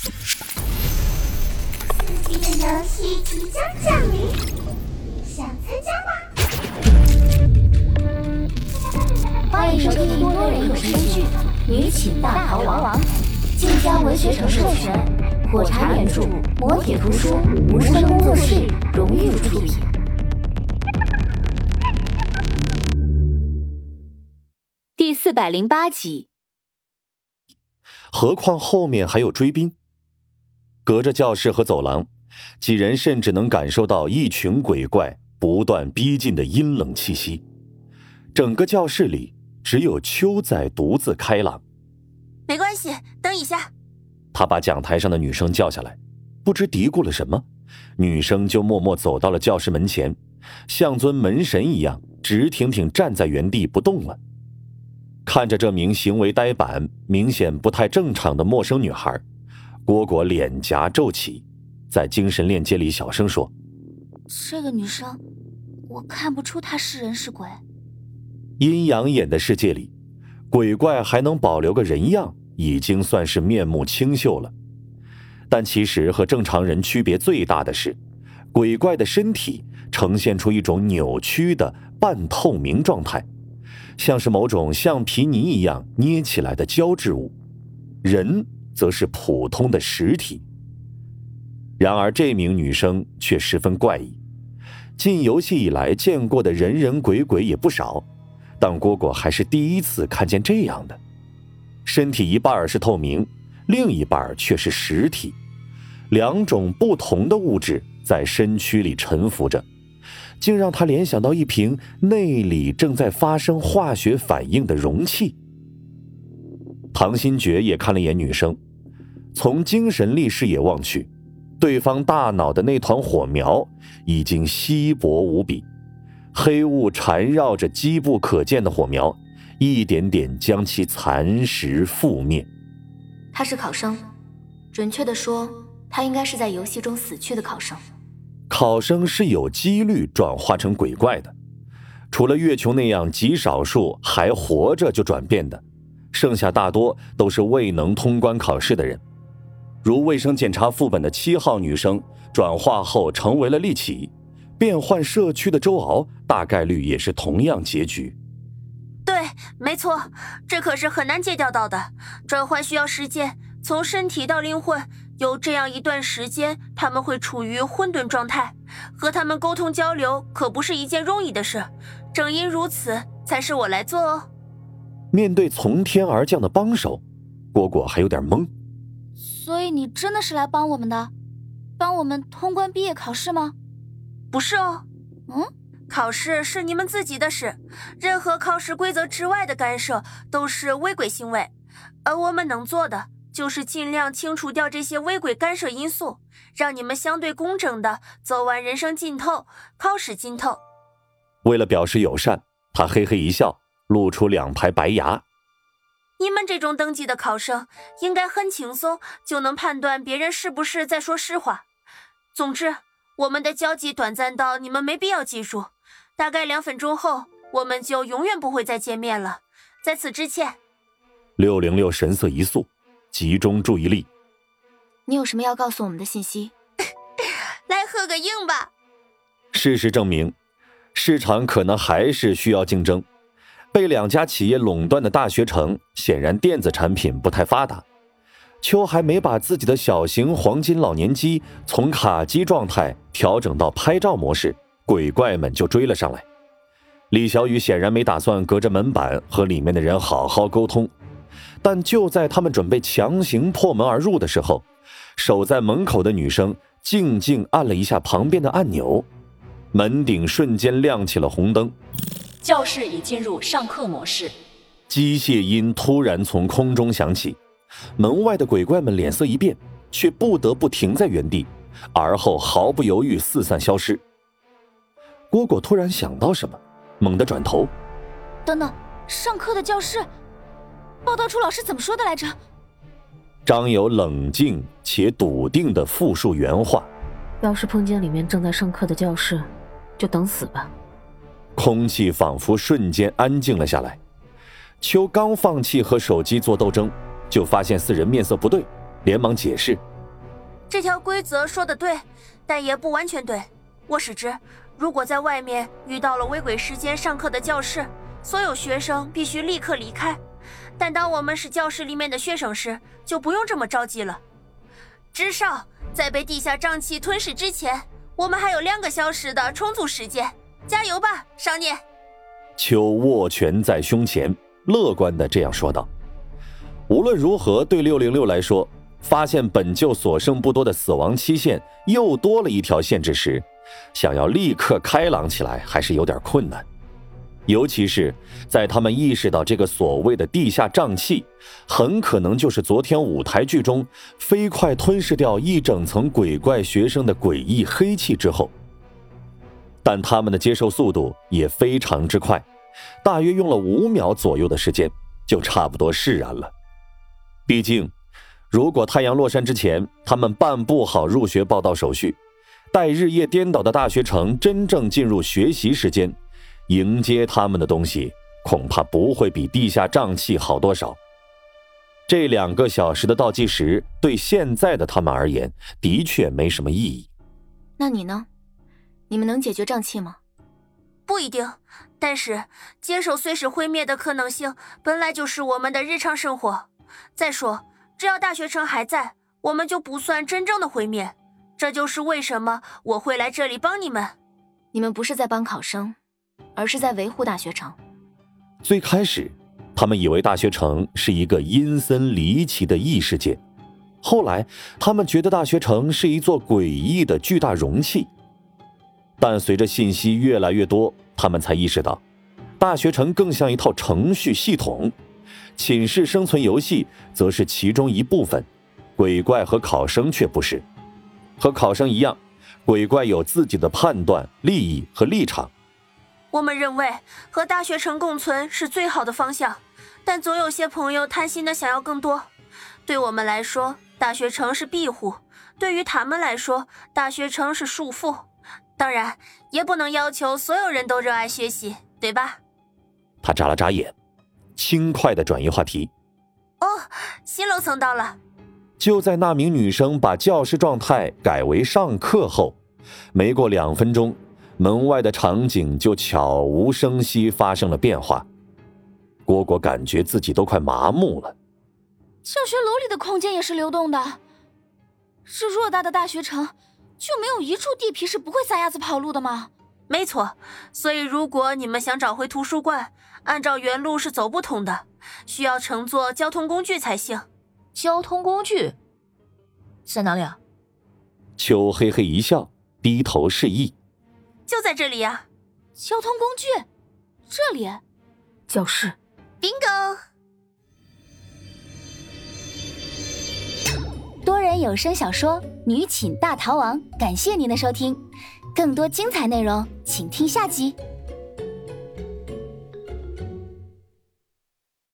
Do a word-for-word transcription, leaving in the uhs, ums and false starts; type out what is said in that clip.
刺激的游戏即将降临，想参加吗？ 欢迎收听多人有声剧《女寝大逃亡》，晋江文学城授权，火柴原著，磨铁图书，无声工作室荣誉出品。第四百零八集。 何况后面还有追兵。隔着教室和走廊，几人甚至能感受到一群鬼怪不断逼近的阴冷气息。整个教室里只有秋在独自开朗。 没关系，等一下。 他把讲台上的女生叫下来，不知嘀咕了什么，女生就默默走到了教室门前，像尊门神一样直挺挺站在原地不动了。看着这名行为呆板、明显不太正常的陌生女孩，蝈蝈脸颊皱起，在精神链接里小声说： 这个女生，我看不出她是人是鬼。 阴阳眼的世界里，鬼怪还能保留个人样，已经算是面目清秀了。但其实和正常人区别最大的是，鬼怪的身体呈现出一种扭曲的半透明状态，像是某种橡皮泥一样捏起来的胶质物，人则是普通的实体。然而这名女生却十分怪异，进游戏以来见过的人人鬼鬼也不少，但蝈蝈还是第一次看见这样的。身体一半是透明，另一半却是实体，两种不同的物质在身躯里沉浮着，竟让他联想到一瓶内里正在发生化学反应的容器。唐新觉也看了眼女生，从精神力视野望去，对方大脑的那团火苗已经稀薄无比，黑雾缠绕着机不可见的火苗，一点点将其蚕食覆灭。 他是考生，准确地说，他应该是在游戏中死去的考生。 考生是有几率转化成鬼怪的，除了月球那样极少数还活着就转变的，剩下大多都是未能通关考试的人。如卫生检查副本的七号女生转化后成为了利奇，变换社区的周敖大概率也是同样结局。 对，没错，这可是很难戒掉到的，转换需要时间，从身体到灵魂，有这样一段时间他们会处于混沌状态，和他们沟通交流可不是一件容易的事，正因如此才是我来做哦。 面对从天而降的帮手，蝈蝈还有点懵。 所以你真的是来帮我们的？帮我们通关毕业考试吗？ 不是哦。 嗯？ 考试是你们自己的事，任何考试规则之外的干涉都是违规行为，而我们能做的就是尽量清除掉这些违规干涉因素，让你们相对公正的走完人生尽头，考试尽头。 为了表示友善，他嘿嘿一笑，露出两排白牙。 你们这种等级的考生应该很轻松就能判断别人是不是在说实话。总之，我们的交集短暂到你们没必要记住，大概两分钟后我们就永远不会再见面了。在此之前， 六零六神色一肃，集中注意力。 你有什么要告诉我们的信息？ 来合个影吧。 事实证明，市场可能还是需要竞争。被两家企业垄断的大学城，显然电子产品不太发达。秋还没把自己的小型黄金老年机从卡机状态调整到拍照模式，鬼怪们就追了上来。李小雨显然没打算隔着门板和里面的人好好沟通，但就在他们准备强行破门而入的时候，守在门口的女生静静按了一下旁边的按钮，门顶瞬间亮起了红灯。 教室已进入上课模式。 机械音突然从空中响起，门外的鬼怪们脸色一变，却不得不停在原地，而后毫不犹豫四散消失。蝈蝈突然想到什么，猛地转头。 等等，上课的教室，报道处老师怎么说的来着？ 张友冷静且笃定地复述原话。 要是碰见里面正在上课的教室，就等死吧。 空气仿佛瞬间安静了下来。秋刚放弃和手机做斗争，就发现四人面色不对，连忙解释： 这条规则说得对，但也不完全对。我使之，如果在外面遇到了微轨时间上课的教室，所有学生必须立刻离开。但当我们是教室里面的学生时，就不用这么着急了。至少在被地下瘴气吞噬之前，我们还有两个小时的充足时间。加油吧，少年！ 秋握拳在胸前，乐观地这样说道。无论如何，对六零六来说，发现本就所剩不多的死亡期限又多了一条限制时，想要立刻开朗起来还是有点困难。尤其是在他们意识到这个所谓的地下瘴气很可能就是昨天舞台剧中飞快吞噬掉一整层鬼怪学生的诡异黑气之后。但他们的接受速度也非常之快，大约用了五秒左右的时间就差不多释然了。毕竟如果太阳落山之前他们办不好入学报到手续，待日夜颠倒的大学城真正进入学习时间，迎接他们的东西恐怕不会比地下瘴气好多少。这两个小时的倒计时对现在的他们而言的确没什么意义。 那你呢？你们能解决瘴气吗？ 不一定，但是接受随时毁灭的可能性本来就是我们的日常生活。再说，只要大学城还在，我们就不算真正的毁灭。这就是为什么我会来这里帮你们。 你们不是在帮考生，而是在维护大学城。 最开始他们以为大学城是一个阴森离奇的异世界，后来他们觉得大学城是一座诡异的巨大容器。但随着信息越来越多，他们才意识到大学城更像一套程序系统，寝室生存游戏则是其中一部分，鬼怪和考生却不是。和考生一样，鬼怪有自己的判断、利益和立场。 我们认为和大学城共存是最好的方向，但总有些朋友贪心的想要更多。对我们来说，大学城是庇护；对于他们来说，大学城是束缚。当然，也不能要求所有人都热爱学习，对吧？ 他眨了眨眼，轻快地转移话题。 哦，新楼层到了。 就在那名女生把教室状态改为上课后，没过两分钟，门外的场景就悄无声息发生了变化。蝈蝈感觉自己都快麻木了。 教学楼里的空间也是流动的，这偌大的大学城就没有一处地皮是不会撒丫子跑路的吗？ 没错，所以如果你们想找回图书馆，按照原路是走不通的，需要乘坐交通工具才行。 交通工具在哪里啊？ 秋嘿嘿一笑，低头示意。 就在这里呀、啊。 交通工具？这里？ 教室。 Bingo！ 多人有声小说《女寝大逃亡》，感谢您的收听。更多精彩内容，请听下集。